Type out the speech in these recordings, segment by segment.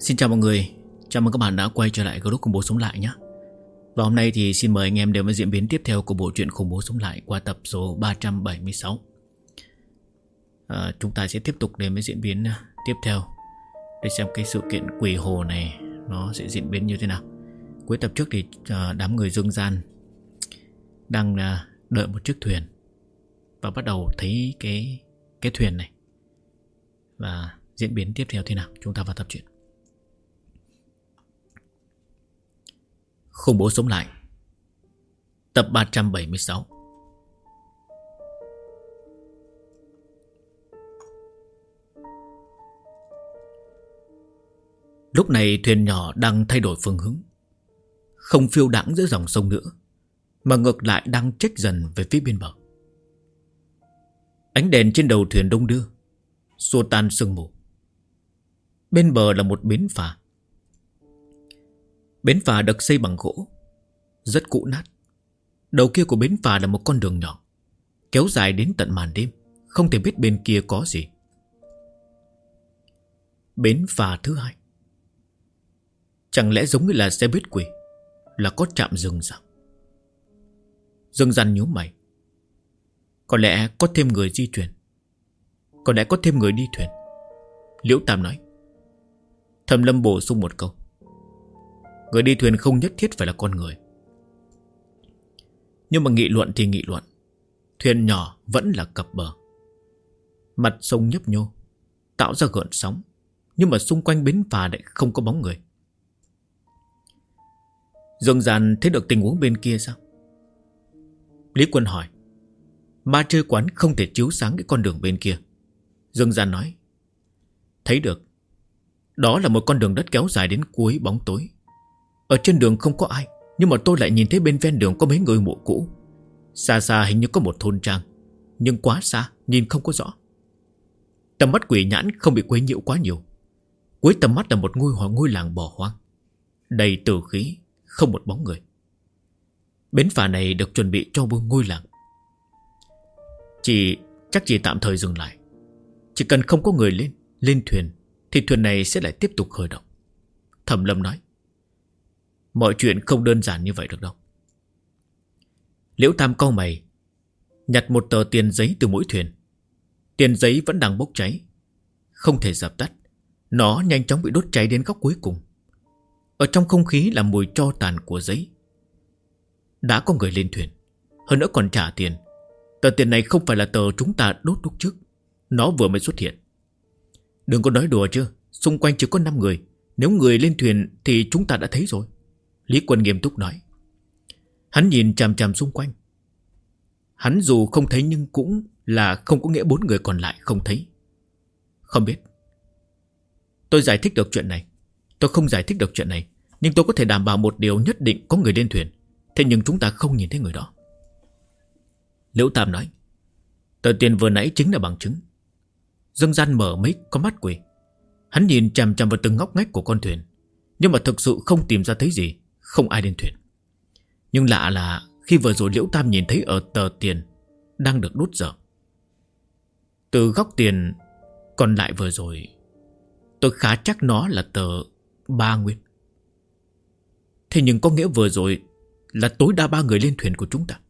Xin chào mọi người, chào mừng các bạn đã quay trở lại group khủng bố sống lại nhé. Và hôm nay thì xin mời anh em đến với diễn biến tiếp theo của bộ truyện khủng bố sống lại qua tập số 376. Chúng ta sẽ tiếp tục đến với diễn biến tiếp theo để xem cái sự kiện quỷ hồ này nó sẽ diễn biến như thế nào. Cuối tập trước thì đám người dương gian đang đợi một chiếc thuyền và bắt đầu thấy cái thuyền này. Và diễn biến tiếp theo thế nào, chúng ta vào tập truyện. Khủng bố sống lại tập 376. Lúc này thuyền nhỏ đang thay đổi phương hướng, không phiêu đãng giữa dòng sông nữa, mà ngược lại đang chếch dần về phía bên bờ. Ánh đèn trên đầu thuyền đung đưa, xua tan sương mù. Bên bờ là một bến phà. Bến phà được xây bằng gỗ, rất cũ nát. Đầu kia của bến phà là một con đường nhỏ, kéo dài đến tận màn đêm, không thể biết bên kia có gì. Bến phà thứ hai. Chẳng lẽ giống như là xe buýt quỷ, là có trạm dừng sao? Dương Gian nhíu mày. Có lẽ có thêm người di chuyển, có lẽ có thêm người đi thuyền. Liễu Tam nói. Thẩm Lâm bổ sung một câu. Người đi thuyền không nhất thiết phải là con người. Nhưng mà nghị luận thì nghị luận, thuyền nhỏ vẫn là cập bờ. Mặt sông nhấp nhô, tạo ra gợn sóng, nhưng mà xung quanh bến phà lại không có bóng người. Dương Gian thấy được tình huống bên kia sao? Lý Quân hỏi. Ma chơi quán không thể chiếu sáng cái con đường bên kia. Dương Gian nói. Thấy được. Đó là một con đường đất kéo dài đến cuối bóng tối. Ở trên đường không có ai, nhưng mà tôi lại nhìn thấy bên ven đường có mấy ngôi mộ cũ. Xa xa hình như có một thôn trang, nhưng quá xa, nhìn không có rõ. Tầm mắt quỷ nhãn không bị quấy nhiễu quá nhiều. Cuối tầm mắt là một ngôi làng bỏ hoang, đầy tử khí, không một bóng người. Bến phà này được chuẩn bị cho một ngôi làng. Chắc chỉ tạm thời dừng lại. Chỉ cần không có người lên thuyền thì thuyền này sẽ lại tiếp tục khởi động. Thẩm Lâm nói. Mọi chuyện không đơn giản như vậy được đâu. Liễu Tam cau mày, nhặt một tờ tiền giấy từ mỗi thuyền. Tiền giấy vẫn đang bốc cháy, không thể dập tắt. Nó nhanh chóng bị đốt cháy đến góc cuối cùng. Ở trong không khí là mùi tro tàn của giấy. Đã có người lên thuyền, hơn nữa còn trả tiền. Tờ tiền này không phải là tờ chúng ta đốt lúc trước, nó vừa mới xuất hiện. Đừng có nói đùa chứ, xung quanh chỉ có 5 người. Nếu người lên thuyền thì chúng ta đã thấy rồi. Lý Quân nghiêm túc nói. Hắn nhìn chằm chằm xung quanh. Hắn dù không thấy nhưng cũng là không có nghĩa 4 người còn lại không thấy. Không biết. Tôi giải thích được chuyện này, tôi không giải thích được chuyện này, nhưng tôi có thể đảm bảo một điều, nhất định có người lên thuyền. Thế nhưng chúng ta không nhìn thấy người đó. Liễu Tam nói. Tờ tiền vừa nãy chính là bằng chứng. Dương Gian mở mấy con mắt quỷ. Hắn nhìn chằm chằm vào từng ngóc ngách của con thuyền, nhưng mà thực sự không tìm ra thấy gì. Không ai lên thuyền. Nhưng lạ là khi vừa rồi Liễu Tam nhìn thấy ở tờ tiền đang được đốt dở. Từ góc tiền còn lại vừa rồi, tôi khá chắc nó là tờ 3 nguyên. Thế nhưng có nghĩa vừa rồi là tối đa 3 người lên thuyền của chúng ta.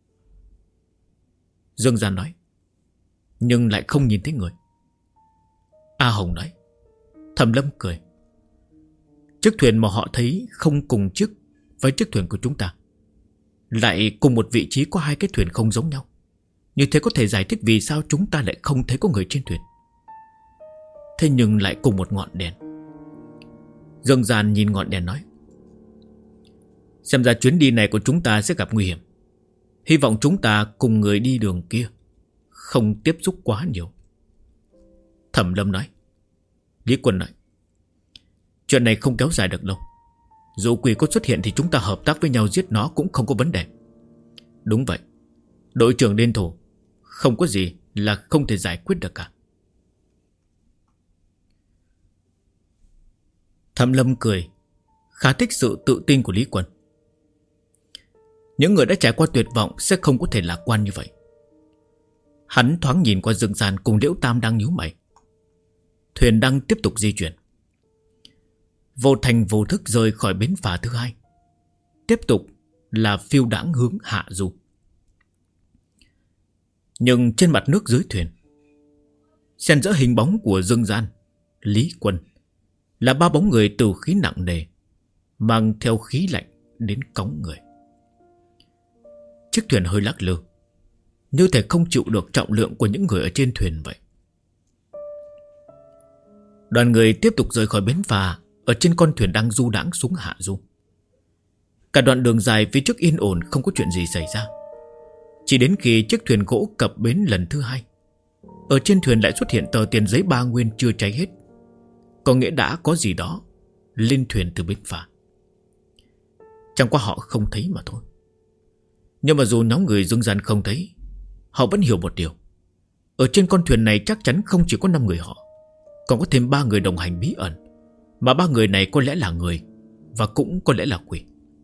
Dương Gian nói. Nhưng lại không nhìn thấy người. A Hồng nói. Thẩm Lâm cười. Chiếc thuyền mà họ thấy không cùng chiếc với chiếc thuyền của chúng ta, lại cùng một vị trí có 2 cái thuyền không giống nhau. Như thế có thể giải thích vì sao chúng ta lại không thấy có người trên thuyền. Thế nhưng lại cùng một ngọn đèn. Dương Gian nhìn ngọn đèn nói. Xem ra chuyến đi này của chúng ta sẽ gặp nguy hiểm. Hy vọng chúng ta cùng người đi đường kia không tiếp xúc quá nhiều. Thẩm Lâm nói. Lý Quân nói. Chuyện này không kéo dài được lâu. Dù quỷ có xuất hiện thì chúng ta hợp tác với nhau giết nó cũng không có vấn đề. Đúng vậy. Đội trưởng liên thủ, không có gì là không thể giải quyết được cả. Thẩm Lâm cười, khá thích sự tự tin của Lý Quân. Những người đã trải qua tuyệt vọng sẽ không có thể lạc quan như vậy. Hắn thoáng nhìn qua Dương Gian cùng Liễu Tam đang nhíu mày. Thuyền đang tiếp tục di chuyển. vô thành vô thức rời khỏi bến phà thứ hai, tiếp tục là phiêu đãng hướng hạ du. Nhưng trên mặt nước dưới thuyền, xen giữa hình bóng của Dương Gian, Lý Quân, là ba bóng người từ khí nặng nề, mang theo khí lạnh đến cóng người. Chiếc thuyền hơi lắc lư, như thể không chịu được trọng lượng của những người ở trên thuyền vậy. Đoàn người tiếp tục rời khỏi bến phà, ở trên con thuyền đang du đãng xuống hạ du. Cả đoạn đường dài phía trước yên ổn, không có chuyện gì xảy ra. Chỉ đến khi chiếc thuyền gỗ cập bến lần thứ hai, ở trên thuyền lại xuất hiện tờ tiền giấy 3 nguyên chưa cháy hết, có nghĩa đã có gì đó lên thuyền từ bến phà. Chẳng qua họ không thấy mà thôi. Nhưng mà dù nhóm người Dương Gian không thấy, họ vẫn hiểu một điều. Ở trên con thuyền này chắc chắn không chỉ có 5 người họ, còn có thêm 3 người đồng hành bí ẩn. Mà 3 người này có lẽ là người, và cũng có lẽ là quỷ.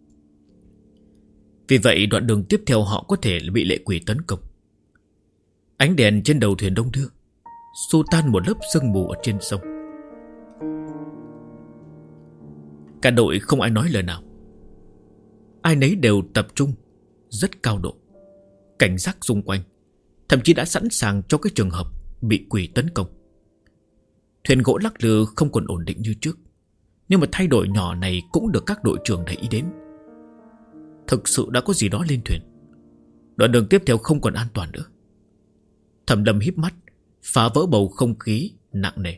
Vì vậy đoạn đường tiếp theo họ có thể bị lệ quỷ tấn công. Ánh đèn trên đầu thuyền đông đưa, xua tan một lớp sương mù ở trên sông. Cả đội không ai nói lời nào. Ai nấy đều tập trung rất cao độ, cảnh giác xung quanh, thậm chí đã sẵn sàng cho cái trường hợp bị quỷ tấn công. Thuyền gỗ lắc lư không còn ổn định như trước, nhưng mà thay đổi nhỏ này cũng được các đội trưởng để ý đến. Thực sự đã có gì đó lên thuyền. Đoạn đường tiếp theo không còn an toàn nữa. Thẩm Lâm híp mắt, phá vỡ bầu không khí nặng nề.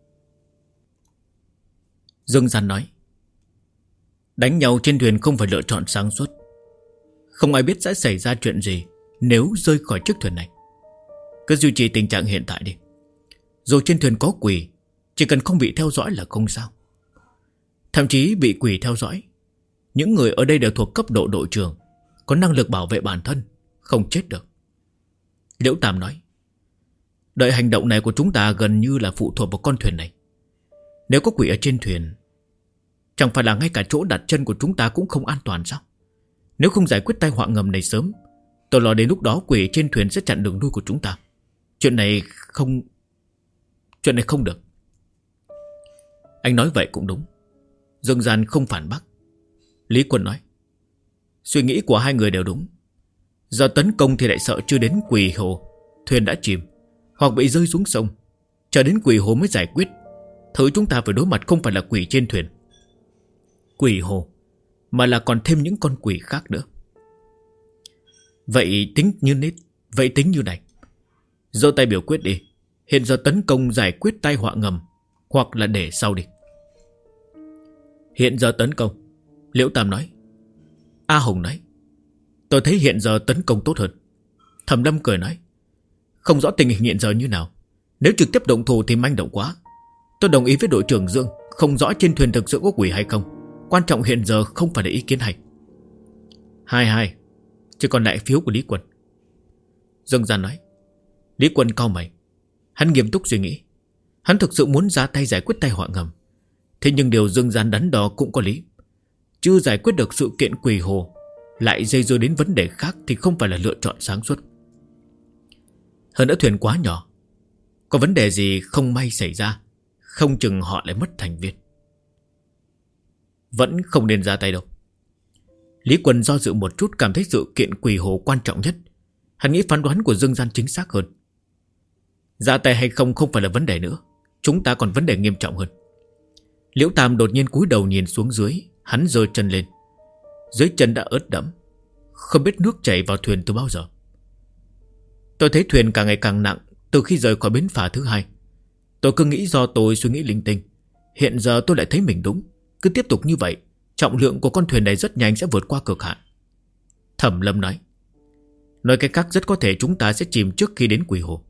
Dương Gian nói: đánh nhau trên thuyền không phải lựa chọn sáng suốt. Không ai biết sẽ xảy ra chuyện gì nếu rơi khỏi chiếc thuyền này. Cứ duy trì tình trạng hiện tại đi. Dù trên thuyền có quỷ, chỉ cần không bị theo dõi là không sao. Thậm chí bị quỷ theo dõi, những người ở đây đều thuộc cấp độ đội trưởng, có năng lực bảo vệ bản thân, không chết được. Liễu Tam nói: đợi hành động này của chúng ta gần như là phụ thuộc vào con thuyền này. Nếu có quỷ ở trên thuyền, chẳng phải là ngay cả chỗ đặt chân của chúng ta cũng không an toàn sao? Nếu không giải quyết tai họa ngầm này sớm, tôi lo đến lúc đó quỷ trên thuyền sẽ chặn đường lui của chúng ta. Chuyện này không được. Anh nói vậy cũng đúng. Dương Gian không phản bác. Lý Quân nói: suy nghĩ của hai người đều đúng. Giờ tấn công thì lại sợ chưa đến quỷ hồ, thuyền đã chìm hoặc bị rơi xuống sông. Chờ đến quỷ hồ mới giải quyết. Thứ chúng ta phải đối mặt không phải là quỷ trên thuyền, quỷ hồ, mà là còn thêm những con quỷ khác nữa. Vậy tính như này. Giơ tay biểu quyết đi. Hiện giờ tấn công giải quyết tai họa ngầm, hoặc là để sau đi. Hiện giờ tấn công, Liễu Tam nói. A Hồng nói: tôi thấy hiện giờ tấn công tốt hơn. Thẩm Lâm cười nói: không rõ tình hình hiện giờ như nào. Nếu trực tiếp động thủ thì manh động quá. Tôi đồng ý với đội trưởng Dương, không rõ trên thuyền thực sự có quỷ hay không. Quan trọng hiện giờ không phải là ý kiến hay. 2-2. Chỉ còn lại phiếu của Lý Quân. Dương Gian nói. Lý Quân cau mày. Hắn nghiêm túc suy nghĩ. Hắn thực sự muốn ra tay giải quyết tai họa ngầm. Thế nhưng điều Dương Gian đắn đo cũng có lý. Chưa giải quyết được sự kiện quỷ hồ, lại dây dưa đến vấn đề khác thì không phải là lựa chọn sáng suốt. Hơn nữa thuyền quá nhỏ, có vấn đề gì không may xảy ra, không chừng họ lại mất thành viên. Vẫn không nên ra tay đâu. Lý Quân do dự một chút, cảm thấy sự kiện quỷ hồ quan trọng nhất. Hắn nghĩ phán đoán của Dương Gian chính xác hơn. Ra tay hay không phải là vấn đề nữa. Chúng ta còn vấn đề nghiêm trọng hơn. Liễu Tam đột nhiên cúi đầu nhìn xuống dưới. Hắn giơ chân lên. Dưới chân đã ướt đẫm, không biết nước chảy vào thuyền từ bao giờ. Tôi thấy thuyền càng ngày càng nặng từ khi rời khỏi bến phà thứ hai. Tôi cứ nghĩ do tôi suy nghĩ linh tinh. Hiện giờ tôi lại thấy mình đúng. Cứ tiếp tục như vậy, trọng lượng của con thuyền này rất nhanh sẽ vượt qua cực hạn. Thẩm Lâm nói. Nói cái khác, rất có thể chúng ta sẽ chìm trước khi đến quỷ hồ.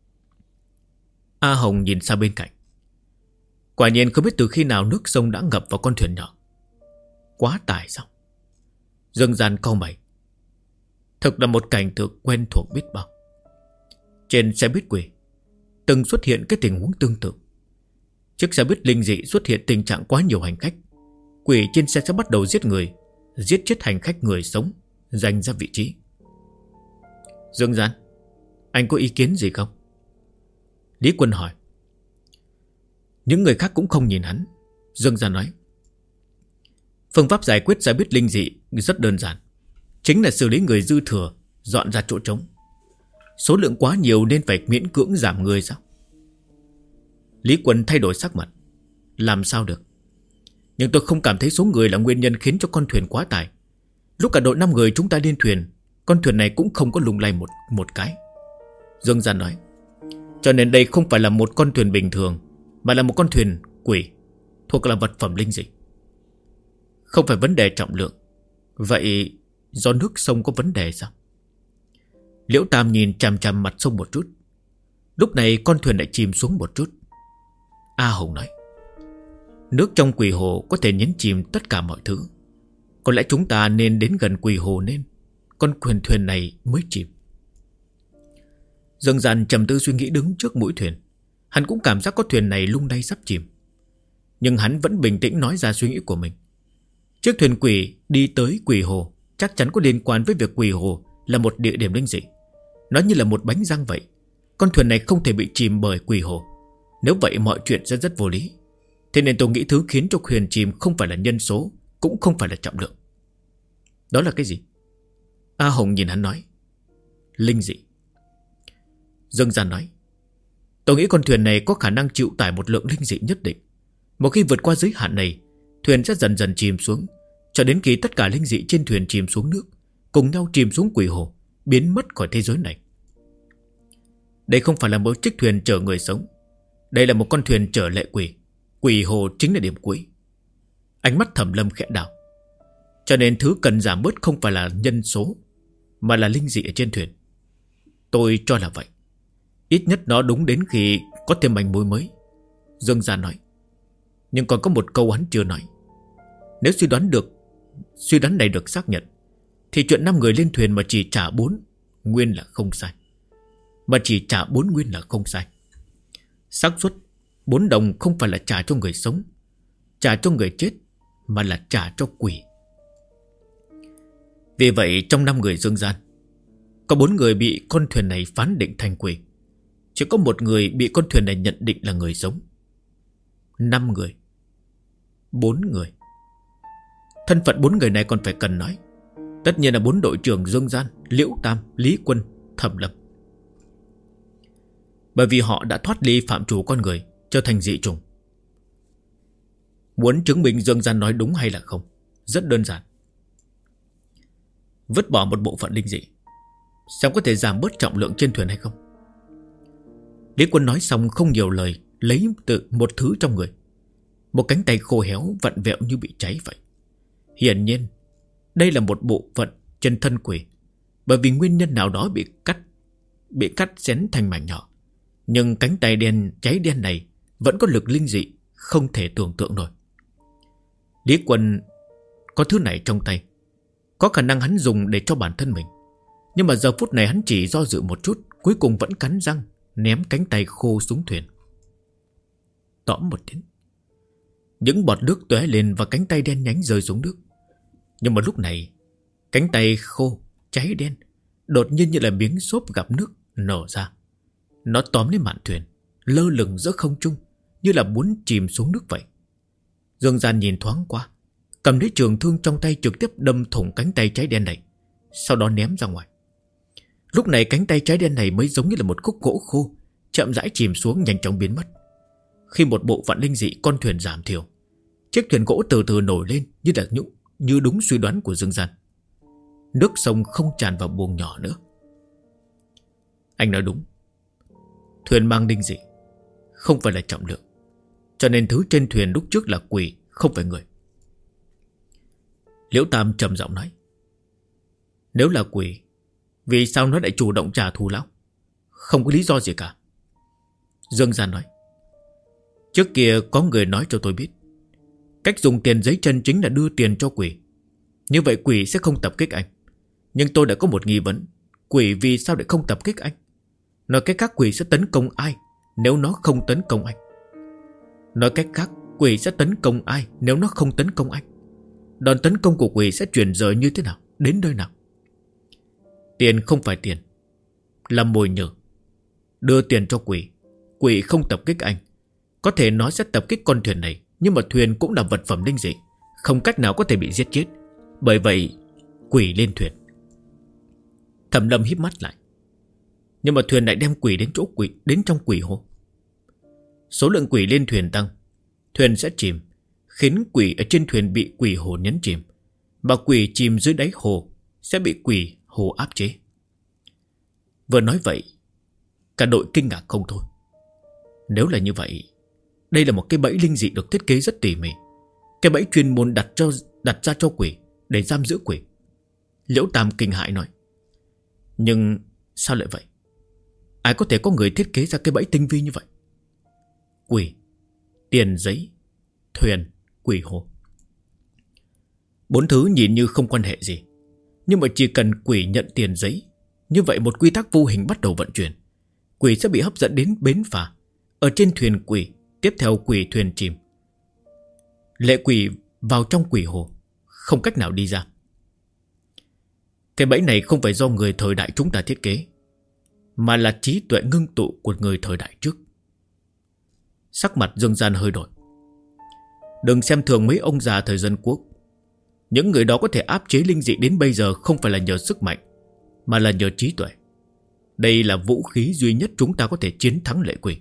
A Hồng nhìn sang bên cạnh. Quả nhiên không biết từ khi nào nước sông đã ngập vào con thuyền nhỏ. Quá tải sao? Dương Gian cau mày. Thực là một cảnh tượng quen thuộc biết bao. Trên xe buýt quỷ từng xuất hiện cái tình huống tương tự. Chiếc xe buýt linh dị xuất hiện tình trạng quá nhiều hành khách. Quỷ trên xe sẽ bắt đầu giết người, giết chết hành khách người sống, giành ra vị trí. Dương Gian, anh có ý kiến gì không? Lý Quân hỏi. Những người khác cũng không nhìn hắn. Dương Gian nói. Phương pháp giải quyết ra biết linh dị rất đơn giản, chính là xử lý người dư thừa, dọn ra chỗ trống. Số lượng quá nhiều nên phải miễn cưỡng giảm người sao? Lý Quân thay đổi sắc mặt. Làm sao được? Nhưng tôi không cảm thấy số người là nguyên nhân khiến cho con thuyền quá tải. Lúc cả đội 5 người chúng ta lên thuyền, con thuyền này cũng không có lung lay một cái. Dương Gian nói, cho nên đây không phải là một con thuyền bình thường, mà là một con thuyền quỷ, thuộc là vật phẩm linh dị. Không phải vấn đề trọng lượng. Vậy do nước sông có vấn đề sao? Liễu Tam nhìn chằm chằm mặt sông một chút. Lúc này con thuyền lại chìm xuống một chút. A Hồng nói, nước trong quỷ hồ có thể nhấn chìm tất cả mọi thứ. Có lẽ chúng ta nên đến gần quỷ hồ nên con thuyền này mới chìm. Dương Gian trầm tư suy nghĩ đứng trước mũi thuyền. Hắn cũng cảm giác có thuyền này lung lay sắp chìm. Nhưng hắn vẫn bình tĩnh nói ra suy nghĩ của mình. Chiếc thuyền quỷ đi tới quỷ hồ chắc chắn có liên quan với việc quỷ hồ là một địa điểm linh dị. Nó như là một bánh răng vậy. Con thuyền này không thể bị chìm bởi quỷ hồ. Nếu vậy mọi chuyện sẽ rất vô lý. Thế nên tôi nghĩ thứ khiến cho thuyền chìm không phải là nhân số, cũng không phải là trọng lượng. Đó là cái gì? A Hồng nhìn hắn nói, linh dị. Dương Gian nói, tôi nghĩ con thuyền này có khả năng chịu tải một lượng linh dị nhất định. Một khi vượt qua giới hạn này, thuyền sẽ dần dần chìm xuống, cho đến khi tất cả linh dị trên thuyền chìm xuống nước, cùng nhau chìm xuống quỷ hồ, biến mất khỏi thế giới này. Đây không phải là một chiếc thuyền chở người sống. Đây là một con thuyền chở lệ quỷ. Quỷ hồ chính là điểm cuối. Ánh mắt Thẩm Lâm khẽ đảo. Cho nên thứ cần giảm bớt không phải là nhân số, mà là linh dị ở trên thuyền. Tôi cho là vậy. Ít nhất nó đúng đến khi có thêm manh mối mới. Dương Gia nói. Nhưng còn có một câu hắn chưa nói. Nếu suy đoán này được xác nhận, thì chuyện 5 người lên thuyền mà chỉ trả 4 nguyên là không sai. Mà chỉ trả 4 nguyên là không sai. Xác suất 4 đồng không phải là trả cho người sống, trả cho người chết, mà là trả cho quỷ. Vì vậy trong 5 người Dương Gian, có 4 người bị con thuyền này phán định thành quỷ. Chỉ có 1 người bị con thuyền này nhận định là người sống. 5 người, 4 người. Thân phận 4 người này còn phải cần nói. Tất nhiên là 4 đội trưởng Dương Gian, Liễu Tam, Lý Quân, Thẩm Lâm. Bởi vì họ đã thoát ly phạm trù con người, trở thành dị chủng. Muốn chứng minh Dương Gian nói đúng hay là không, rất đơn giản. Vứt bỏ một bộ phận linh dị, xem có thể giảm bớt trọng lượng trên thuyền hay không. Lý Quân nói xong không nhiều lời, lấy từ một thứ trong người. Một cánh tay khô héo vặn vẹo như bị cháy vậy. Hiển nhiên đây là một bộ phận trên thân quỷ, bởi vì nguyên nhân nào đó bị cắt xén thành mảnh nhỏ. Nhưng cánh tay đen cháy đen này vẫn có lực linh dị không thể tưởng tượng nổi. Lý Quân có thứ này trong tay, có khả năng hắn dùng để cho bản thân mình. Nhưng mà giờ phút này hắn chỉ do dự một chút, cuối cùng vẫn cắn răng ném cánh tay khô xuống thuyền. Tõm một tiếng, những bọt nước tóe lên và cánh tay đen nhánh rơi xuống nước. Nhưng mà lúc này, cánh tay khô cháy đen đột nhiên như là miếng xốp gặp nước nở ra. Nó tóm lấy mạn thuyền, lơ lửng giữa không trung, như là muốn chìm xuống nước vậy. Dương Gian nhìn thoáng qua, cầm lấy trường thương trong tay trực tiếp đâm thủng cánh tay cháy đen này, sau đó ném ra ngoài. Lúc này cánh tay cháy đen này mới giống như là một khúc gỗ khô, chậm rãi chìm xuống, nhanh chóng biến mất. Khi một bộ phận linh dị con thuyền giảm thiểu, chiếc thuyền gỗ từ từ nổi lên như đúng suy đoán của Dương Gian. Nước sông không tràn vào buồng nhỏ nữa. Anh nói đúng. Thuyền mang linh dị, không phải là trọng lượng, cho nên thứ trên thuyền lúc trước là quỷ, không phải người. Liễu Tam trầm giọng nói. Nếu là quỷ, vì sao nó lại chủ động trả thù lão? Không có lý do gì cả. Dương Gian nói. Trước kia có người nói cho tôi biết, cách dùng tiền giấy chân chính là đưa tiền cho quỷ. Như vậy quỷ sẽ không tập kích anh. Nhưng tôi đã có một nghi vấn, quỷ vì sao lại không tập kích anh? Nói cách khác, quỷ sẽ tấn công ai nếu nó không tấn công anh? Nói cách khác, quỷ sẽ tấn công ai nếu nó không tấn công anh? Đòn tấn công của quỷ sẽ chuyển rời như thế nào, đến nơi nào? Tiền không phải tiền, là mồi nhử. Đưa tiền cho quỷ, quỷ không tập kích anh. Có thể nó sẽ tập kích con thuyền này, nhưng mà thuyền cũng là vật phẩm linh dị, không cách nào có thể bị giết chết. Bởi vậy quỷ lên thuyền. Thẩm Lâm híp mắt lại. Nhưng mà thuyền lại đem quỷ đến chỗ quỷ, đến trong quỷ hồ. Số lượng quỷ lên thuyền tăng, thuyền sẽ chìm, khiến quỷ ở trên thuyền bị quỷ hồ nhấn chìm, mà quỷ chìm dưới đáy hồ sẽ bị quỷ hồ áp chế. Vừa nói vậy, cả đội kinh ngạc không thôi. Nếu là như vậy, đây là một cái bẫy linh dị được thiết kế rất tỉ mỉ. Cái bẫy chuyên môn đặt ra cho quỷ, để giam giữ quỷ. Liễu Tam kinh hãi nói. Nhưng sao lại vậy? Ai có thể có người thiết kế ra cái bẫy tinh vi như vậy? Quỷ, tiền giấy, thuyền, quỷ hồ. 4 thứ nhìn như không quan hệ gì, nhưng mà chỉ cần quỷ nhận tiền giấy, như vậy một quy tắc vô hình bắt đầu vận chuyển. Quỷ sẽ bị hấp dẫn đến bến phà. Ở trên thuyền quỷ, tiếp theo quỷ thuyền chìm. Lệ quỷ vào trong quỷ hồ, không cách nào đi ra. Cái bẫy này không phải do người thời đại chúng ta thiết kế, mà là trí tuệ ngưng tụ của người thời đại trước. Sắc mặt Dương Gian hơi đổi. Đừng xem thường mấy ông già thời dân quốc. Những người đó có thể áp chế linh dị đến bây giờ không phải là nhờ sức mạnh, mà là nhờ trí tuệ. Đây là vũ khí duy nhất chúng ta có thể chiến thắng lệ quỷ.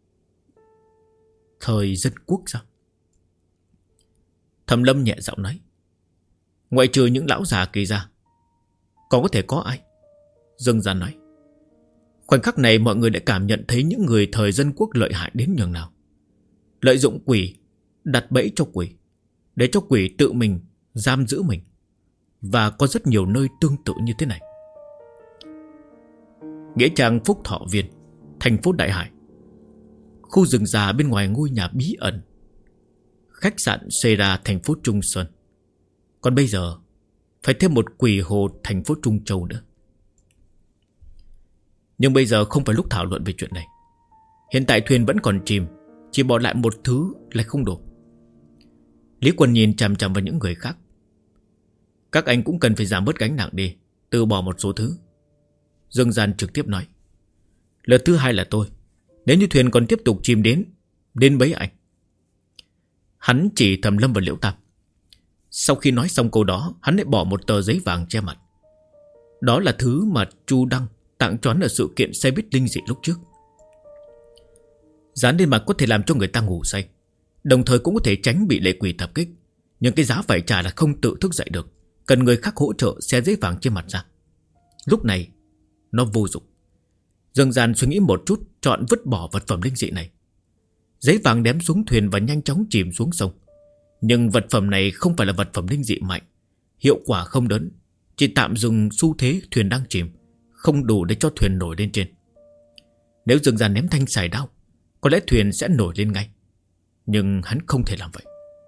Thời dân quốc sao? Thẩm Lâm nhẹ giọng nói. Ngoại trừ những lão già kia ra, còn có thể có ai? Dương Gian nói. Khoảnh khắc này mọi người đã cảm nhận thấy những người thời dân quốc lợi hại đến nhường nào. Lợi dụng quỷ, đặt bẫy cho quỷ, để cho quỷ tự mình giam giữ mình. Và có rất nhiều nơi tương tự như thế này. Nghĩa trang Phúc Thọ Viên, thành phố Đại Hải. Khu rừng già bên ngoài ngôi nhà bí ẩn. Khách sạn Sera, thành phố Trung Sơn. Còn bây giờ phải thêm một quỷ hồ thành phố Trung Châu nữa. Nhưng bây giờ không phải lúc thảo luận về chuyện này. Hiện tại thuyền vẫn còn chìm, chỉ bỏ lại một thứ là không đủ. Lý Quân nhìn chằm chằm vào những người khác. Các anh cũng cần phải giảm bớt gánh nặng đi, từ bỏ một số thứ. Dương Gian trực tiếp nói. Lượt thứ 2 là tôi. Nếu như thuyền còn tiếp tục chìm đến bấy anh. Hắn chỉ Thẩm Lâm và Liễu Tam. Sau khi nói xong câu đó, hắn lại bỏ một tờ giấy vàng che mặt. Đó là thứ mà Chu Đăng tặng cho hắn ở sự kiện xe buýt linh dị lúc trước. Dán lên mặt có thể làm cho người ta ngủ say, đồng thời cũng có thể tránh bị lệ quỷ tập kích. Nhưng cái giá phải trả là không tự thức dậy được, cần người khác hỗ trợ xé giấy vàng trên mặt ra. Lúc này nó vô dụng. Dương Gian suy nghĩ một chút, chọn vứt bỏ vật phẩm linh dị này. Giấy vàng ném xuống thuyền và nhanh chóng chìm xuống sông. Nhưng vật phẩm này không phải là vật phẩm linh dị mạnh, hiệu quả không lớn, chỉ tạm dừng xu thế thuyền đang chìm, không đủ để cho thuyền nổi lên trên. Nếu Dương Gian ném thanh xài đao, có lẽ thuyền sẽ nổi lên ngay. Nhưng hắn không thể làm vậy.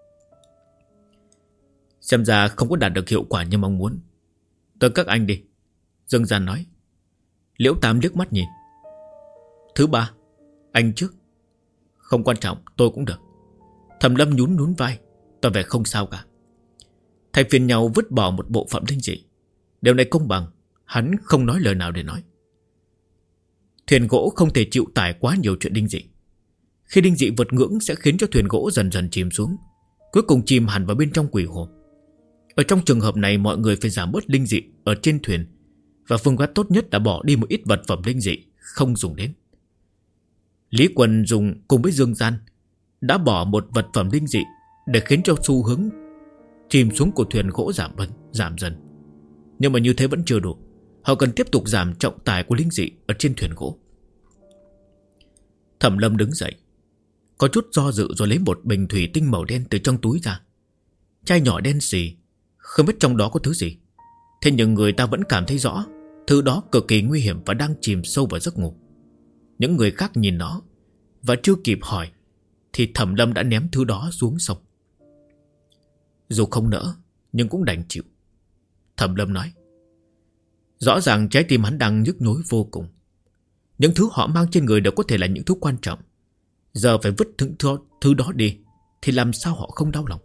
Xem ra không có đạt được hiệu quả như mong muốn. Tới các anh đi, Dương Gian nói. Liễu Tam liếc mắt nhìn. Thứ 3, anh trước. Không quan trọng, tôi cũng được. Thẩm Lâm nhún vai, tỏ vẻ không sao cả. Thay phiên nhau vứt bỏ một bộ phận linh dị. Điều này công bằng, hắn không nói lời nào để nói. Thuyền gỗ không thể chịu tải quá nhiều chuyện linh dị. Khi linh dị vượt ngưỡng sẽ khiến cho thuyền gỗ dần dần chìm xuống, cuối cùng chìm hẳn vào bên trong quỷ hồ. Ở trong trường hợp này, mọi người phải giảm bớt linh dị ở trên thuyền, và phương pháp tốt nhất là bỏ đi một ít vật phẩm linh dị không dùng đến. Lý Quân dùng cùng với Dương Gian đã bỏ một vật phẩm linh dị để khiến cho xu hướng chìm xuống của thuyền gỗ giảm dần. Nhưng mà như thế vẫn chưa đủ. Họ cần tiếp tục giảm trọng tải của linh dị ở trên thuyền gỗ. Thẩm Lâm đứng dậy, có chút do dự rồi lấy một bình thủy tinh màu đen từ trong túi ra. Chai nhỏ đen xì, không biết trong đó có thứ gì. Thế nhưng người ta vẫn cảm thấy rõ thứ đó cực kỳ nguy hiểm và đang chìm sâu vào giấc ngủ. Những người khác nhìn nó và chưa kịp hỏi thì Thẩm Lâm đã ném thứ đó xuống sông. Dù không nỡ nhưng cũng đành chịu. Thẩm Lâm nói. Rõ ràng trái tim hắn đang nhức nhối vô cùng. Những thứ họ mang trên người đều có thể là những thứ quan trọng. Giờ phải vứt thứ đó đi thì làm sao họ không đau lòng.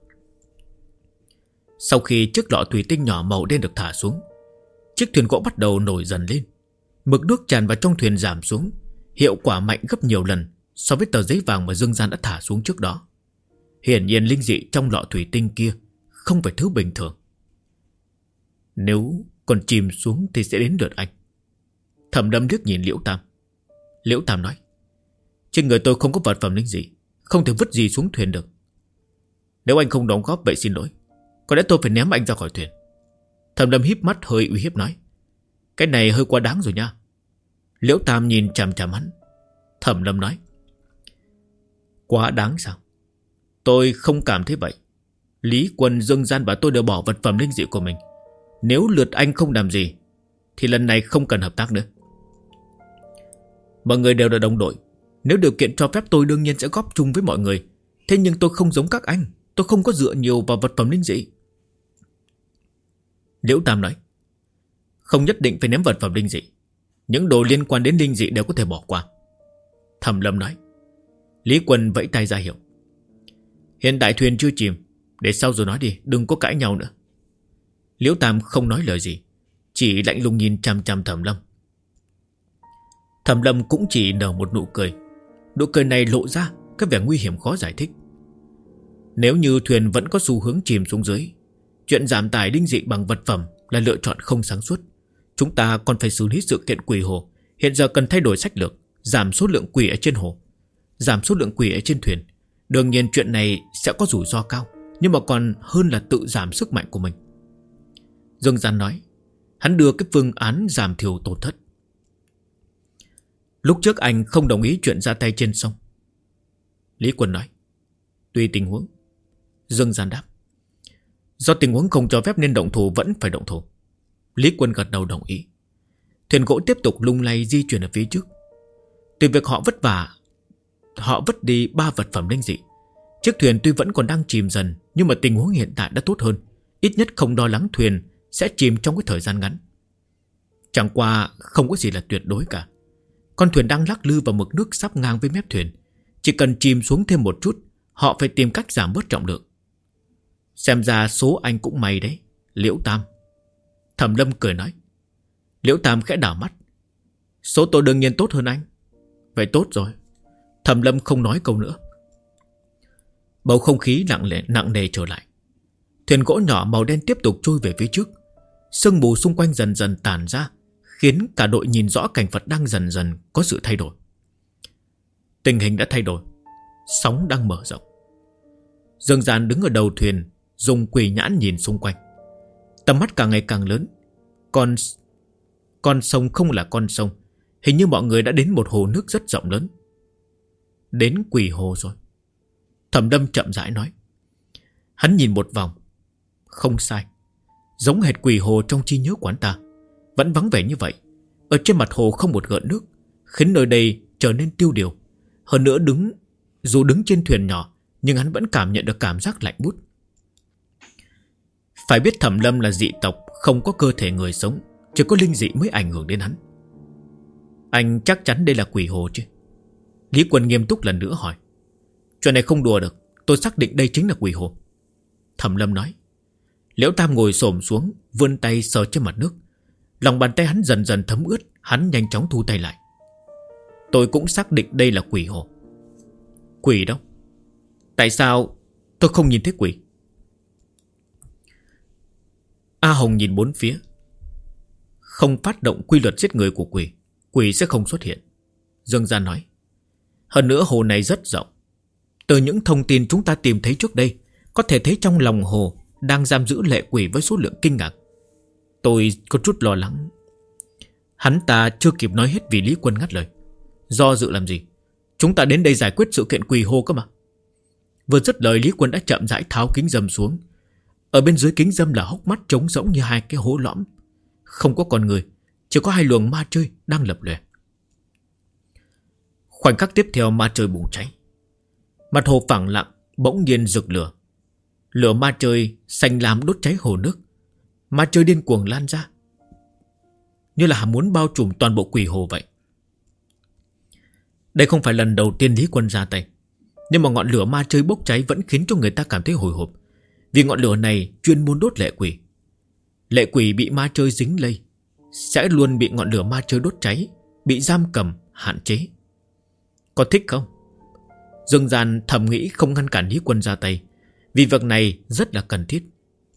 Sau khi chiếc lọ thủy tinh nhỏ màu đen được thả xuống, chiếc thuyền gỗ bắt đầu nổi dần lên. Mực nước tràn vào trong thuyền giảm xuống, hiệu quả mạnh gấp nhiều lần so với tờ giấy vàng mà Dương Gian đã thả xuống trước đó. Hiển nhiên linh dị trong lọ thủy tinh kia không phải thứ bình thường. Nếu còn chìm xuống thì sẽ đến lượt anh. Thẩm Lâm liếc nhìn Liễu Tam. Liễu Tam nói: trên người tôi không có vật phẩm linh dị, không thể vứt gì xuống thuyền được. Nếu anh không đóng góp vậy xin lỗi, có lẽ tôi phải ném anh ra khỏi thuyền. Thẩm Lâm híp mắt hơi uy hiếp nói: cái này hơi quá đáng rồi nha. Liễu Tam nhìn chằm chằm hắn. Thẩm Lâm nói: quá đáng sao? Tôi không cảm thấy vậy. Lý Quân, Dương Gian và tôi đều bỏ vật phẩm linh dị của mình. Nếu lượt anh không làm gì thì lần này không cần hợp tác nữa. Mọi người đều là đồng đội, nếu điều kiện cho phép tôi đương nhiên sẽ góp chung với mọi người. Thế nhưng tôi không giống các anh, tôi không có dựa nhiều vào vật phẩm linh dị. Liễu Tam nói: không nhất định phải ném vật phẩm linh dị, những đồ liên quan đến linh dị đều có thể bỏ qua. Thẩm Lâm nói. Lý Quân vẫy tay ra hiệu: hiện tại thuyền chưa chìm, để sau rồi nói đi, đừng có cãi nhau nữa. Liễu Tam không nói lời gì, chỉ lạnh lùng nhìn chằm chằm Thẩm Lâm. Thẩm Lâm cũng chỉ nở một nụ cười. Nụ cười này lộ ra cái vẻ nguy hiểm khó giải thích. Nếu như thuyền vẫn có xu hướng chìm xuống dưới, chuyện giảm tải linh dị bằng vật phẩm là lựa chọn không sáng suốt. Chúng ta còn phải xử lý sự kiện quỷ hồ. Hiện giờ cần thay đổi sách lược, giảm số lượng quỷ ở trên hồ, giảm số lượng quỷ ở trên thuyền. Đương nhiên chuyện này sẽ có rủi ro cao, nhưng mà còn hơn là tự giảm sức mạnh của mình. Dương Gian nói. Hắn đưa cái phương án giảm thiểu tổn thất. Lúc trước anh không đồng ý chuyện ra tay trên sông. Lý Quân nói. Tùy tình huống. Dương Gian đáp. Do tình huống không cho phép nên động thủ vẫn phải động thủ. Lý Quân gật đầu đồng ý. Thuyền gỗ tiếp tục lung lay di chuyển ở phía trước. Từ việc họ vất vả, họ vứt đi 3 vật phẩm linh dị. Chiếc thuyền tuy vẫn còn đang chìm dần, nhưng mà tình huống hiện tại đã tốt hơn. Ít nhất không lo lắng thuyền sẽ chìm trong cái thời gian ngắn. Chẳng qua không có gì là tuyệt đối cả. Con thuyền đang lắc lư vào mực nước sắp ngang với mép thuyền. Chỉ cần chìm xuống thêm một chút, họ phải tìm cách giảm bớt trọng lượng. Xem ra số anh cũng may đấy, Liễu Tam. Thẩm Lâm cười nói. Liễu Tam khẽ đảo mắt. Số tôi đương nhiên tốt hơn anh. Vậy tốt rồi. Thẩm Lâm không nói câu nữa. Bầu không khí nặng nề trở lại. Thuyền gỗ nhỏ màu đen tiếp tục trôi về phía trước. Sương mù xung quanh dần dần tàn ra, khiến cả đội nhìn rõ cảnh vật đang dần dần có sự thay đổi. Tình hình đã thay đổi. Sóng đang mở rộng. Dương Gian đứng ở đầu thuyền, dùng quỷ nhãn nhìn xung quanh. Tầm mắt càng ngày càng lớn. Con sông không là con sông. Hình như mọi người đã đến một hồ nước rất rộng lớn. Đến quỷ hồ rồi. Thẩm Lâm chậm rãi nói. Hắn nhìn một vòng. Không sai. Giống hệt quỷ hồ trong trí nhớ quán ta. Vẫn vắng vẻ như vậy. Ở trên mặt hồ không một gợn nước, khiến nơi đây trở nên tiêu điều. Hơn nữa dù đứng trên thuyền nhỏ, nhưng hắn vẫn cảm nhận được cảm giác lạnh buốt. Phải biết Thẩm Lâm là dị tộc, không có cơ thể người sống, chỉ có linh dị mới ảnh hưởng đến hắn. Anh chắc chắn đây là quỷ hồ chứ? Lý Quân nghiêm túc lần nữa hỏi. Chuyện này không đùa được, tôi xác định đây chính là quỷ hồ. Thẩm Lâm nói. Liễu Tam ngồi xổm xuống, vươn tay sờ trên mặt nước. Lòng bàn tay hắn dần dần thấm ướt. Hắn nhanh chóng thu tay lại. Tôi cũng xác định đây là quỷ hồ. Quỷ đâu? Tại sao tôi không nhìn thấy quỷ? A Hồng nhìn bốn phía. Không phát động quy luật giết người của quỷ, quỷ sẽ không xuất hiện. Dương Gian nói. Hơn nữa hồ này rất rộng. Từ những thông tin chúng ta tìm thấy trước đây, có thể thấy trong lòng hồ đang giam giữ lệ quỷ với số lượng kinh ngạc. Tôi có chút lo lắng. Hắn ta chưa kịp nói hết vì Lý Quân ngắt lời. Do dự làm gì? Chúng ta đến đây giải quyết sự kiện quỷ hồ cơ mà. Vừa dứt lời, Lý Quân đã chậm rãi tháo kính râm xuống. Ở bên dưới kính râm là hốc mắt trống rỗng như hai cái hố lõm. Không có con người, chỉ có hai luồng ma chơi đang lập lòe. Khoảnh khắc tiếp theo, ma chơi bùng cháy. Mặt hồ phẳng lặng bỗng nhiên rực lửa. Lửa ma chơi xanh lam đốt cháy hồ nước. Ma chơi điên cuồng lan ra, như là muốn bao trùm toàn bộ quỷ hồ vậy. Đây không phải lần đầu tiên Lý Quân ra tay, nhưng mà ngọn lửa ma chơi bốc cháy vẫn khiến cho người ta cảm thấy hồi hộp. Vì ngọn lửa này chuyên môn đốt lệ quỷ. Lệ quỷ bị ma chơi dính lây sẽ luôn bị ngọn lửa ma chơi đốt cháy, bị giam cầm, hạn chế. Có thích không? Dương Gian thầm nghĩ không ngăn cản Lý Quân ra tay, vì việc này rất là cần thiết.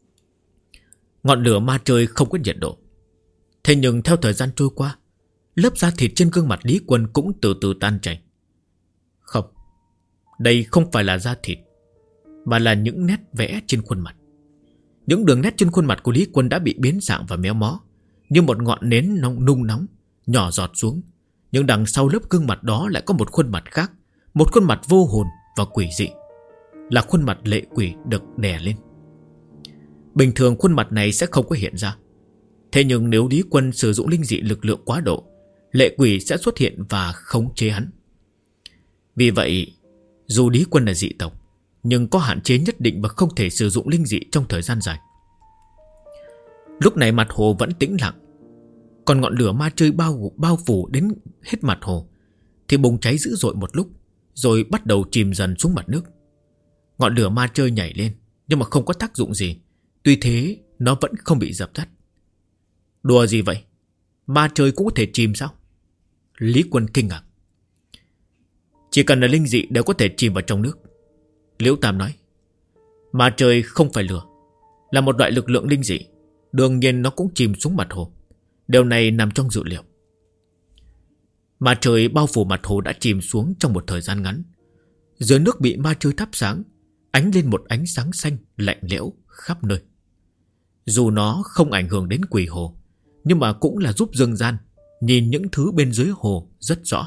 Ngọn lửa ma chơi không có nhiệt độ. Thế nhưng theo thời gian trôi qua, lớp da thịt trên gương mặt Lý Quân cũng từ từ tan chảy. Không, đây không phải là da thịt, mà là những nét vẽ trên khuôn mặt. Những đường nét trên khuôn mặt của Lý Quân đã bị biến dạng và méo mó, như một ngọn nến nung nóng nhỏ giọt xuống. Nhưng đằng sau lớp gương mặt đó lại có một khuôn mặt khác, một khuôn mặt vô hồn và quỷ dị, là khuôn mặt lệ quỷ được đè lên. Bình thường khuôn mặt này sẽ không có hiện ra. Thế nhưng nếu Lý Quân sử dụng linh dị lực lượng quá độ, lệ quỷ sẽ xuất hiện và khống chế hắn. Vì vậy, dù Lý Quân là dị tộc, nhưng có hạn chế nhất định và không thể sử dụng linh dị trong thời gian dài. Lúc này mặt hồ vẫn tĩnh lặng, còn ngọn lửa ma chơi bao phủ đến hết mặt hồ thì bùng cháy dữ dội một lúc, rồi bắt đầu chìm dần xuống mặt nước. Ngọn lửa ma chơi nhảy lên, nhưng mà không có tác dụng gì. Tuy thế nó vẫn không bị dập tắt. Đùa gì vậy? Ma chơi cũng có thể chìm sao? Lý Quân kinh ngạc. Chỉ cần là linh dị đều có thể chìm vào trong nước, Liễu Tam nói. Ma chơi không phải lửa, là một loại lực lượng linh dị, đương nhiên nó cũng chìm xuống mặt hồ. Điều này nằm trong dự liệu. Ma chơi bao phủ mặt hồ đã chìm xuống trong một thời gian ngắn. Dưới nước bị ma chơi thắp sáng, ánh lên một ánh sáng xanh lạnh lẽo khắp nơi. Dù nó không ảnh hưởng đến quỷ hồ, nhưng mà cũng là giúp Dương Gian nhìn những thứ bên dưới hồ rất rõ.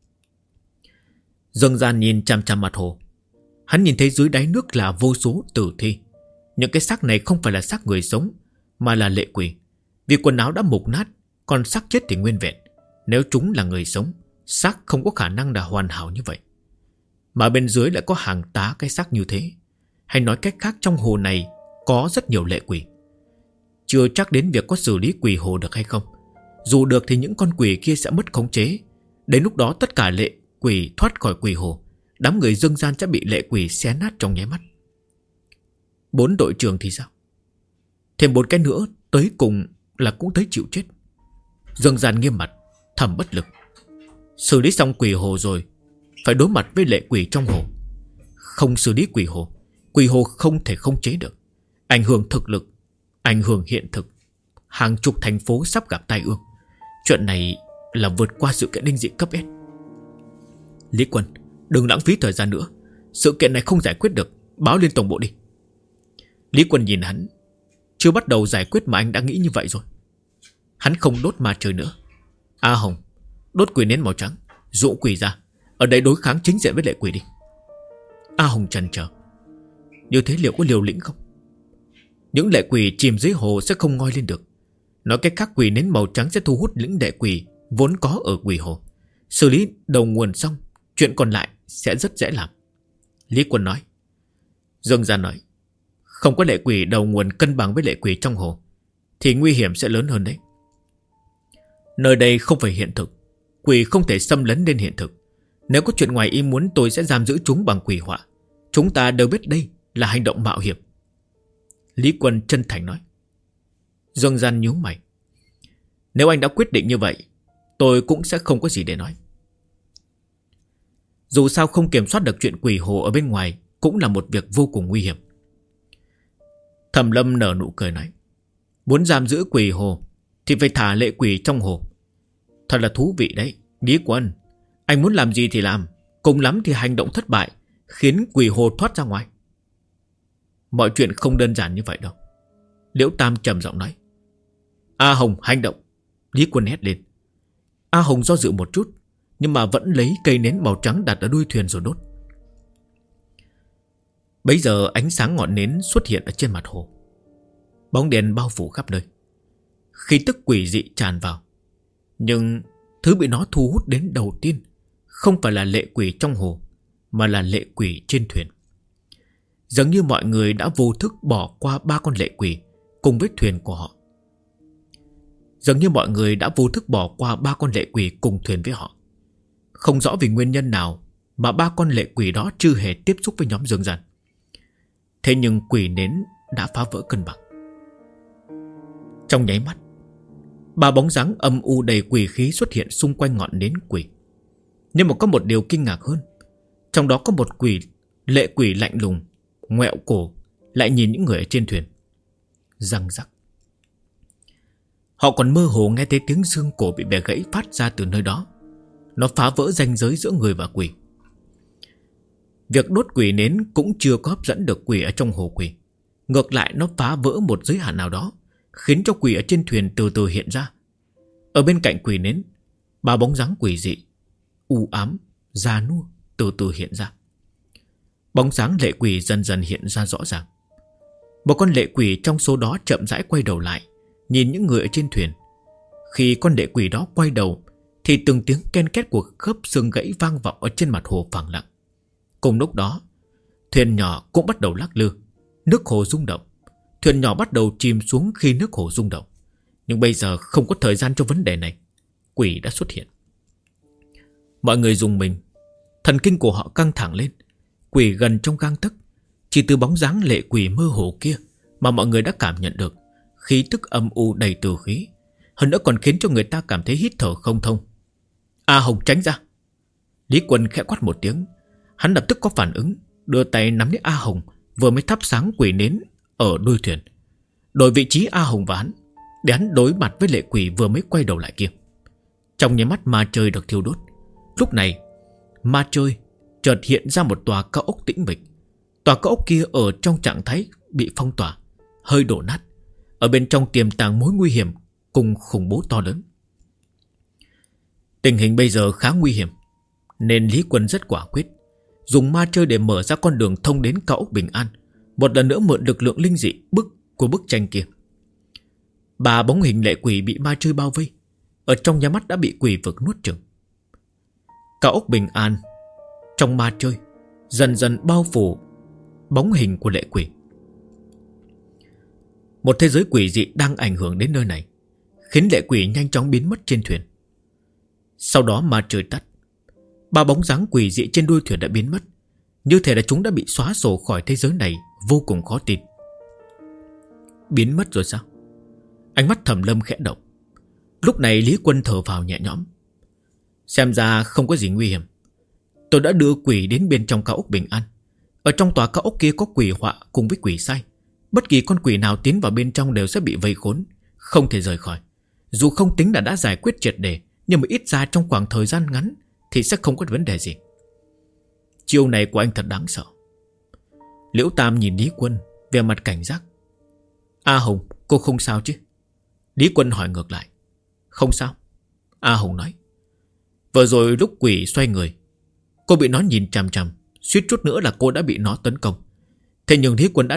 Dương Gian nhìn chằm chằm mặt hồ. Hắn nhìn thấy dưới đáy nước là vô số tử thi. Những cái xác này không phải là xác người sống, mà là lệ quỷ. Vì quần áo đã mục nát, còn xác chết thì nguyên vẹn. Nếu chúng là người sống, xác không có khả năng là hoàn hảo như vậy. Mà bên dưới lại có hàng tá cái xác như thế. Hay nói cách khác, trong hồ này có rất nhiều lệ quỷ. Chưa chắc đến việc có xử lý quỷ hồ được hay không. Dù được thì những con quỷ kia sẽ mất khống chế. Đến lúc đó tất cả lệ quỷ thoát khỏi quỷ hồ, đám người Dương Gian sẽ bị lệ quỷ xé nát trong nháy mắt. 4 đội trưởng thì sao? Thêm 4 cái nữa, tới cùng là cũng tới chịu chết. Dương Gian nghiêm mặt, thầm bất lực. Xử lý xong quỷ hồ rồi, phải đối mặt với lệ quỷ trong hồ. Không xử lý quỷ hồ không thể khống chế được. Ảnh hưởng thực lực, ảnh hưởng hiện thực. Hàng chục thành phố sắp gặp tai ương. Chuyện này là vượt qua sự kiện linh dị cấp S. Lý Quân, đừng lãng phí thời gian nữa. Sự kiện này không giải quyết được, báo lên tổng bộ đi. Lý Quân nhìn hắn. Chưa bắt đầu giải quyết mà anh đã nghĩ như vậy rồi. Hắn không đốt ma chơi nữa. A Hồng, đốt quỷ nến màu trắng, dụ quỷ ra, ở đây đối kháng chính diện với lệ quỷ đi. A Hồng chần chờ. Như thế liệu có liều lĩnh không? Những lệ quỷ chìm dưới hồ sẽ không ngoi lên được. Nói cách khác, quỷ nến màu trắng sẽ thu hút những lệ quỷ vốn có ở quỷ hồ. Xử lý đầu nguồn xong, chuyện còn lại sẽ rất dễ làm. Lý Quân nói. Dương Gian nói. Không có lệ quỷ đầu nguồn cân bằng với lệ quỷ trong hồ thì nguy hiểm sẽ lớn hơn đấy. Nơi đây không phải hiện thực, quỷ không thể xâm lấn lên hiện thực. Nếu có chuyện ngoài ý muốn, tôi sẽ giam giữ chúng bằng quỷ họa. Chúng ta đều biết đây là hành động mạo hiểm. Lý Quân chân thành nói. Dương Gian nhíu mày. Nếu anh đã quyết định như vậy, tôi cũng sẽ không có gì để nói. Dù sao không kiểm soát được chuyện quỷ hồ ở bên ngoài cũng là một việc vô cùng nguy hiểm. Thẩm Lâm nở nụ cười nói. Muốn giam giữ quỷ hồ thì phải thả lệ quỷ trong hồ. Thật là thú vị đấy, Lý Quân. Anh muốn làm gì thì làm, cùng lắm thì hành động thất bại, khiến quỷ hồ thoát ra ngoài. Mọi chuyện không đơn giản như vậy đâu. Liễu Tam trầm giọng nói. A Hồng, hành động. Lý Quân hét lên. A Hồng do dự một chút, nhưng mà vẫn lấy cây nến màu trắng đặt ở đuôi thuyền rồi đốt. Bấy giờ ánh sáng ngọn nến xuất hiện ở trên mặt hồ. Bóng đèn bao phủ khắp nơi. Khí tức quỷ dị tràn vào. Nhưng thứ bị nó thu hút đến đầu tiên không phải là lệ quỷ trong hồ, mà là lệ quỷ trên thuyền. Giống như mọi người đã vô thức bỏ qua 3 con lệ quỷ cùng với thuyền của họ. Không rõ vì nguyên nhân nào mà 3 con lệ quỷ đó chưa hề tiếp xúc với nhóm Dương Gian. Thế nhưng quỷ nến đã phá vỡ cân bằng. Trong nháy mắt, 3 bóng dáng âm u đầy quỷ khí xuất hiện xung quanh ngọn nến quỷ. Nhưng mà có một điều kinh ngạc hơn. Trong đó có một lệ quỷ lạnh lùng, ngoẹo cổ, lại nhìn những người ở trên thuyền. Răng rắc. Họ còn mơ hồ nghe thấy tiếng xương cổ bị bẻ gãy phát ra từ nơi đó. Nó phá vỡ ranh giới giữa người và quỷ. Việc đốt quỷ nến cũng chưa có hấp dẫn được quỷ ở trong hồ quỷ. Ngược lại nó phá vỡ một giới hạn nào đó, khiến cho quỷ ở trên thuyền từ từ hiện ra. Ở bên cạnh quỷ nến, ba bóng dáng quỷ dị, u ám, già nua từ từ hiện ra. Bóng dáng lệ quỷ dần dần hiện ra rõ ràng. Một con lệ quỷ trong số đó chậm rãi quay đầu lại, nhìn những người ở trên thuyền. Khi con lệ quỷ đó quay đầu thì từng tiếng ken két của khớp xương gãy vang vọng ở trên mặt hồ phẳng lặng. Cùng lúc đó, thuyền nhỏ cũng bắt đầu lắc lư. Nước hồ rung động. Thuyền nhỏ bắt đầu chìm xuống khi nước hồ rung động. Nhưng bây giờ không có thời gian cho vấn đề này. Quỷ đã xuất hiện. Mọi người rùng mình. Thần kinh của họ căng thẳng lên. Quỷ gần trong gang tấc. Chỉ từ bóng dáng lệ quỷ mơ hồ kia mà mọi người đã cảm nhận được khí tức âm u đầy tử khí. Hơn nữa còn khiến cho người ta cảm thấy hít thở không thông. A Hồng tránh ra. Lý Quân khẽ quát một tiếng. Hắn lập tức có phản ứng, đưa tay nắm lấy A Hồng vừa mới thắp sáng quỷ nến ở đuôi thuyền, đổi vị trí A Hồng và hắn, để hắn đối mặt với lệ quỷ vừa mới quay đầu lại kia. Trong nháy mắt ma chơi được thiêu đốt. Lúc này ma chơi chợt hiện ra một tòa cao ốc tĩnh mịch. Tòa cao ốc kia ở trong trạng thái bị phong tỏa, hơi đổ nát. Ở bên trong tiềm tàng mối nguy hiểm cùng khủng bố to lớn. Tình hình bây giờ khá nguy hiểm, nên Lý Quân rất quả quyết, dùng ma chơi để mở ra con đường thông đến cao ốc bình an, một lần nữa mượn lực lượng linh dị của bức tranh kia. Ba bóng hình lệ quỷ bị ma chơi bao vây, ở trong nhà mắt đã bị quỷ vực nuốt chửng. Cao ốc bình an trong ma chơi dần dần bao phủ bóng hình của lệ quỷ. Một thế giới quỷ dị đang ảnh hưởng đến nơi này, khiến lệ quỷ nhanh chóng biến mất trên thuyền. Sau đó ma chơi tắt. Ba bóng dáng quỷ dị trên đuôi thuyền đã biến mất, như thể là chúng đã bị xóa sổ khỏi thế giới này. Vô cùng khó tin. Biến mất rồi sao? Ánh mắt Thẩm Lâm khẽ động. Lúc này Lý Quân thở vào nhẹ nhõm. Xem ra không có gì nguy hiểm. Tôi đã đưa quỷ đến bên trong cao ốc bình an. Ở trong tòa cao ốc kia có quỷ họa cùng với quỷ sai. Bất kỳ con quỷ nào tiến vào bên trong đều sẽ bị vây khốn, không thể rời khỏi. Dù không tính là đã giải quyết triệt để, nhưng mà ít ra trong khoảng thời gian ngắn thì sẽ không có vấn đề gì. Chiêu này của anh thật đáng sợ. Liễu Tam nhìn Lý Quân về mặt cảnh giác. A Hồng, cô không sao chứ? Lý Quân hỏi ngược lại. Không sao. A Hồng nói. Vừa rồi lúc quỷ xoay người, cô bị nó nhìn chằm chằm, suýt chút nữa là cô đã bị nó tấn công. Thế nhưng Lý Quân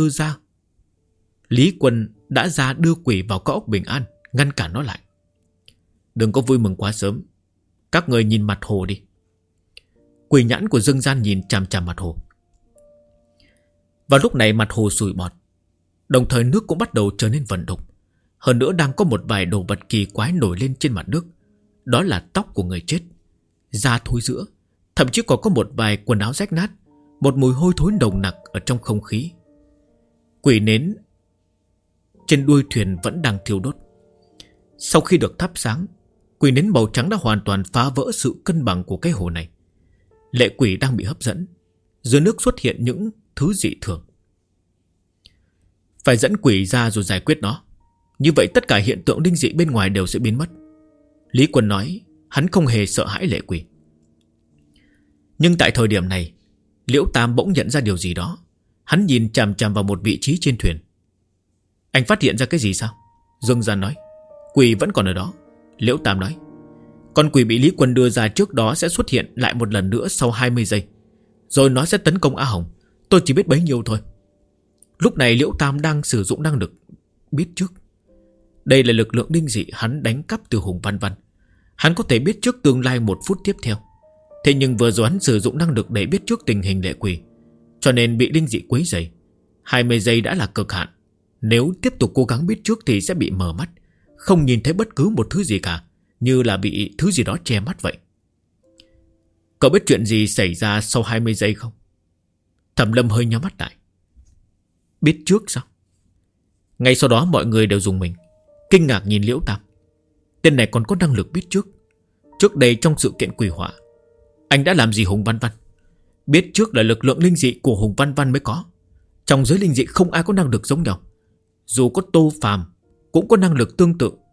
đã ra đưa quỷ vào cao ốc bình an, ngăn cản nó lại. Đừng có vui mừng quá sớm. Các người nhìn mặt hồ đi. Quỷ nhãn của Dương Gian nhìn chằm chằm mặt hồ. Và lúc này mặt hồ sùi bọt, đồng thời nước cũng bắt đầu trở nên vần đục. Hơn nữa đang có một vài đồ vật kỳ quái nổi lên trên mặt nước. Đó là tóc của người chết, da thối rữa, thậm chí còn có một vài quần áo rách nát. Một mùi hôi thối nồng nặc ở trong không khí. Quỷ nến trên đuôi thuyền vẫn đang thiêu đốt. Sau khi được thắp sáng, quỷ nến màu trắng đã hoàn toàn phá vỡ sự cân bằng của cái hồ này. Lệ quỷ đang bị hấp dẫn. Dưới nước xuất hiện những thứ dị thường. Phải dẫn quỷ ra rồi giải quyết nó. Như vậy tất cả hiện tượng linh dị bên ngoài đều sẽ biến mất. Lý Quân nói. Hắn không hề sợ hãi lệ quỷ. Nhưng tại thời điểm này, Liễu Tam bỗng nhận ra điều gì đó. Hắn nhìn chằm chằm vào một vị trí trên thuyền. Anh phát hiện ra cái gì sao? Dương Gian nói. Quỷ vẫn còn ở đó. Liễu Tam nói. Con quỷ bị Lý Quân đưa ra trước đó sẽ xuất hiện lại một lần nữa sau 20 giây. Rồi nó sẽ tấn công A Hồng. Tôi chỉ biết bấy nhiêu thôi. Lúc này Liễu Tam đang sử dụng năng lực biết trước. Đây là lực lượng linh dị hắn đánh cắp từ Hùng Văn Văn. Hắn có thể biết trước tương lai 1 phút tiếp theo. Thế nhưng vừa rồi hắn sử dụng năng lực để biết trước tình hình lệ quỷ, cho nên bị linh dị quấy rầy. 20 giây đã là cực hạn. Nếu tiếp tục cố gắng biết trước thì sẽ bị mờ mắt, không nhìn thấy bất cứ một thứ gì cả, như là bị thứ gì đó che mắt vậy. Cậu biết chuyện gì xảy ra sau 20 giây không? Thẩm Lâm hơi nhắm mắt lại. Biết trước sao? Ngay sau đó mọi người đều rùng mình, kinh ngạc nhìn Liễu Tam. Tên này còn có năng lực biết trước. Trước đây trong sự kiện quỷ họa, anh đã làm gì Hùng Văn Văn? Biết trước là lực lượng linh dị của Hùng Văn Văn mới có. Trong giới linh dị không ai có năng lực giống nhau. Dù có Tô Phàm cũng có năng lực tương tự,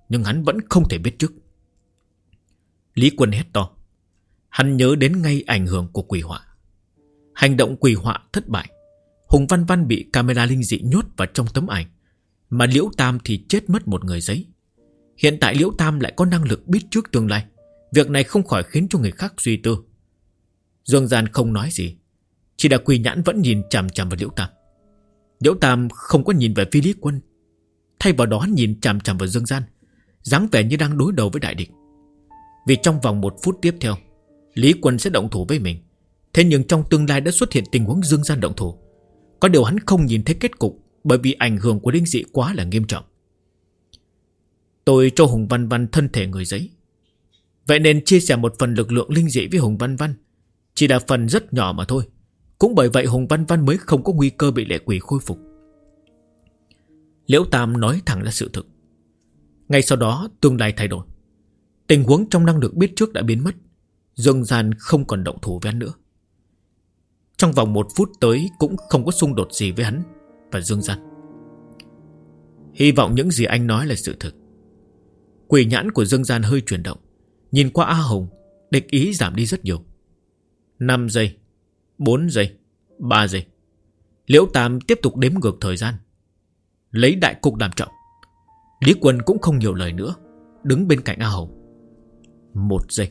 nhưng hắn vẫn không thể biết trước. Lý Quân hét to. Hắn nhớ đến ngay ảnh hưởng của quỷ họa. Hành động quỷ họa thất bại, Hùng Văn Văn bị camera linh dị nhốt vào trong tấm ảnh, mà Liễu Tam thì chết mất một người giấy. Hiện tại Liễu Tam lại có năng lực biết trước tương lai. Việc này không khỏi khiến cho người khác suy tư. Dương Gian không nói gì, chỉ là Quỷ Nhãn vẫn nhìn chằm chằm vào Liễu Tam. Liễu Tam không có nhìn về phía Lý Quân, thay vào đó nhìn chằm chằm vào Dương Gian, dáng vẻ như đang đối đầu với đại địch. Vì trong vòng 1 phút tiếp theo, Lý Quân sẽ động thủ với mình. Thế nhưng trong tương lai đã xuất hiện tình huống Dương Gian động thủ. Có điều hắn không nhìn thấy kết cục, bởi vì ảnh hưởng của linh dị quá là nghiêm trọng. Tôi cho Hùng Văn Văn thân thể người giấy, vậy nên chia sẻ một phần lực lượng linh dị với Hùng Văn Văn. Chỉ là phần rất nhỏ mà thôi. Cũng bởi vậy Hùng Văn Văn mới không có nguy cơ bị lệ quỷ khôi phục. Liễu Tam nói thẳng ra sự thực. Ngay sau đó tương lai thay đổi. Tình huống trong năng lực biết trước đã biến mất. Dương Gian không còn động thủ với hắn nữa. Trong vòng 1 phút tới cũng không có xung đột gì với hắn và Dương Gian. Hy vọng những gì anh nói là sự thực. Quỷ nhãn của Dương Gian hơi chuyển động, nhìn qua A Hồng, địch ý giảm đi rất nhiều. 5 giây, 4 giây, 3 giây. Liễu Tam tiếp tục đếm ngược thời gian. Lấy đại cục làm trọng. Lý Quân cũng không nhiều lời nữa, đứng bên cạnh A Hồng. 1 giây.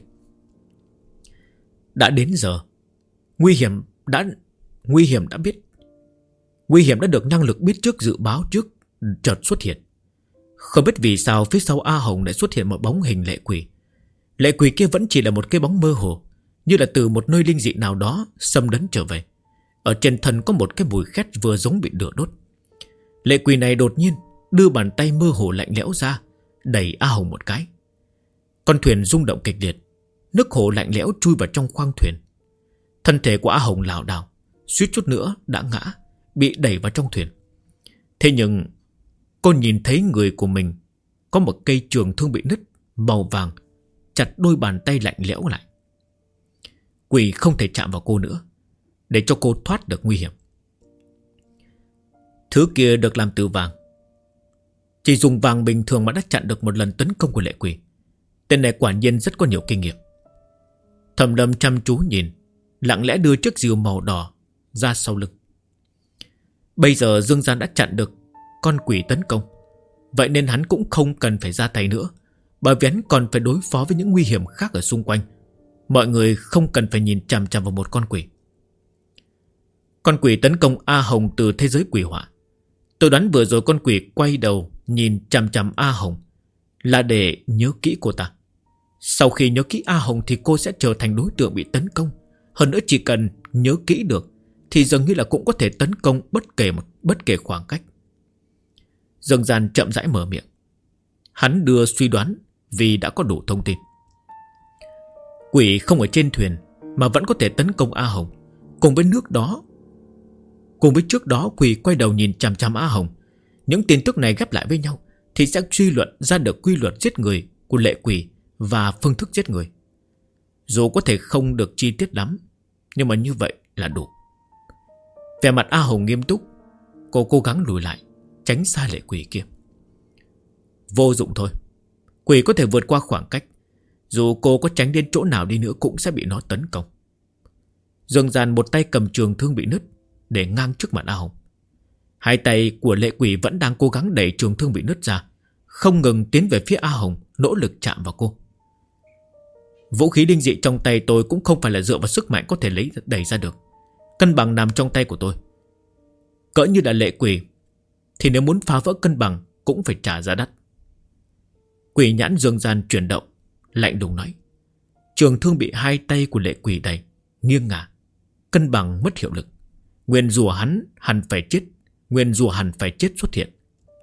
Đã đến giờ. Nguy hiểm đã biết. Nguy hiểm đã được năng lực biết trước dự báo trước chợt xuất hiện. Không biết vì sao phía sau A Hồng lại xuất hiện một bóng hình lệ quỷ. Lệ quỷ kia vẫn chỉ là một cái bóng mơ hồ, như là từ một nơi linh dị nào đó xâm lấn trở về. Ở trên thân có một cái mùi khét vừa giống bị lửa đốt. Lệ quỷ này đột nhiên đưa bàn tay mơ hồ lạnh lẽo ra, đẩy A Hồng một cái. Con thuyền rung động kịch liệt, nước hồ lạnh lẽo chui vào trong khoang thuyền. Thân thể của A Hồng lảo đảo, suýt chút nữa đã ngã, bị đẩy vào trong thuyền. Thế nhưng cô nhìn thấy người của mình có một cây trường thương bị nứt màu vàng chặt đôi bàn tay lạnh lẽo lại. Quỷ không thể chạm vào cô nữa, để cho cô thoát được nguy hiểm. Thứ kia được làm từ vàng. Chỉ dùng vàng bình thường mà đã chặn được một lần tấn công của lệ quỷ. Tên này quả nhiên rất có nhiều kinh nghiệm. Thẩm Lâm chăm chú nhìn, lặng lẽ đưa chiếc rìu màu đỏ ra sau lưng. Bây giờ Dương Gian đã chặn được con quỷ tấn công, vậy nên hắn cũng không cần phải ra tay nữa, bởi vì hắn còn phải đối phó với những nguy hiểm khác ở xung quanh. Mọi người không cần phải nhìn chằm chằm vào một con quỷ. Con quỷ tấn công A Hồng từ thế giới quỷ họa. Tôi đoán vừa rồi con quỷ quay đầu nhìn chằm chằm A Hồng là để nhớ kỹ cô ta. Sau khi nhớ kỹ A Hồng thì cô sẽ trở thành đối tượng bị tấn công. Hơn nữa chỉ cần nhớ kỹ được thì dường như là cũng có thể tấn công bất kể khoảng cách. Dương Gian chậm rãi mở miệng. Hắn đưa suy đoán vì đã có đủ thông tin. Quỷ không ở trên thuyền mà vẫn có thể tấn công A Hồng. Cùng với trước đó quỷ quay đầu nhìn chằm chằm A Hồng. Những tin tức này ghép lại với nhau thì sẽ suy luận ra được quy luật giết người của lệ quỷ và phương thức giết người. Dù có thể không được chi tiết lắm, nhưng mà như vậy là đủ. Vẻ mặt A Hồng nghiêm túc. Cô cố gắng lùi lại, tránh xa lệ quỷ kia. Vô dụng thôi. Quỷ có thể vượt qua khoảng cách. Dù cô có tránh đến chỗ nào đi nữa cũng sẽ bị nó tấn công. Dương Gian một tay cầm trường thương bị nứt để ngang trước mặt A Hồng. Hai tay của lệ quỷ vẫn đang cố gắng đẩy trường thương bị nứt ra, không ngừng tiến về phía A Hồng, nỗ lực chạm vào cô. Vũ khí linh dị trong tay tôi cũng không phải là dựa vào sức mạnh có thể đẩy ra được. Cân bằng nằm trong tay của tôi. Cỡ như là lệ quỷ thì nếu muốn phá vỡ cân bằng cũng phải trả giá đắt. Quỷ nhãn Dương Gian chuyển động, lạnh lùng nói. Trường thương bị hai tay của lệ quỷ đẩy, nghiêng ngả, cân bằng mất hiệu lực. Nguyên rủa hắn hẳn phải chết xuất hiện.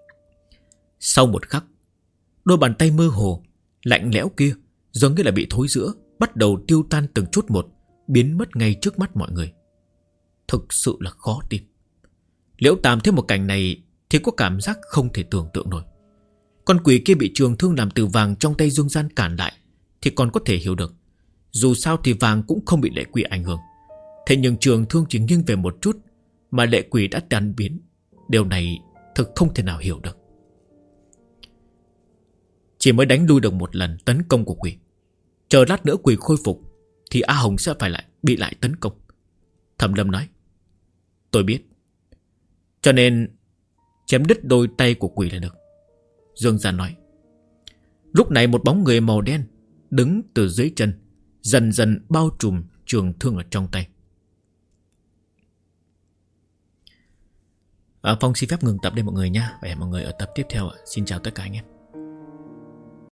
Sau một khắc, đôi bàn tay mơ hồ lạnh lẽo kia giống như là bị thối rữa, bắt đầu tiêu tan từng chút một, biến mất ngay trước mắt mọi người. Thực sự là khó tin. Liễu Tam thấy một cảnh này thì có cảm giác không thể tưởng tượng nổi. Con quỷ kia bị trường thương làm từ vàng trong tay Dương Gian cản lại thì còn có thể hiểu được. Dù sao thì vàng cũng không bị lệ quỷ ảnh hưởng. Thế nhưng trường thương chỉ nghiêng về một chút mà lệ quỷ đã tan biến. Điều này thực không thể nào hiểu được. chỉ mới đánh lui được một lần tấn công của quỷ. Chờ lát nữa quỷ khôi phục thì A Hồng sẽ phải bị lại tấn công. Thẩm Lâm nói. Tôi biết. Cho nên chém đứt đôi tay của quỷ là được. Dương Gia nói. Lúc này một bóng người màu đen đứng từ dưới chân, dần dần bao trùm trường thương ở trong tay. Phong xin phép ngừng tập đây mọi người nha. Và hẹn mọi người ở tập tiếp theo. Xin chào tất cả anh em.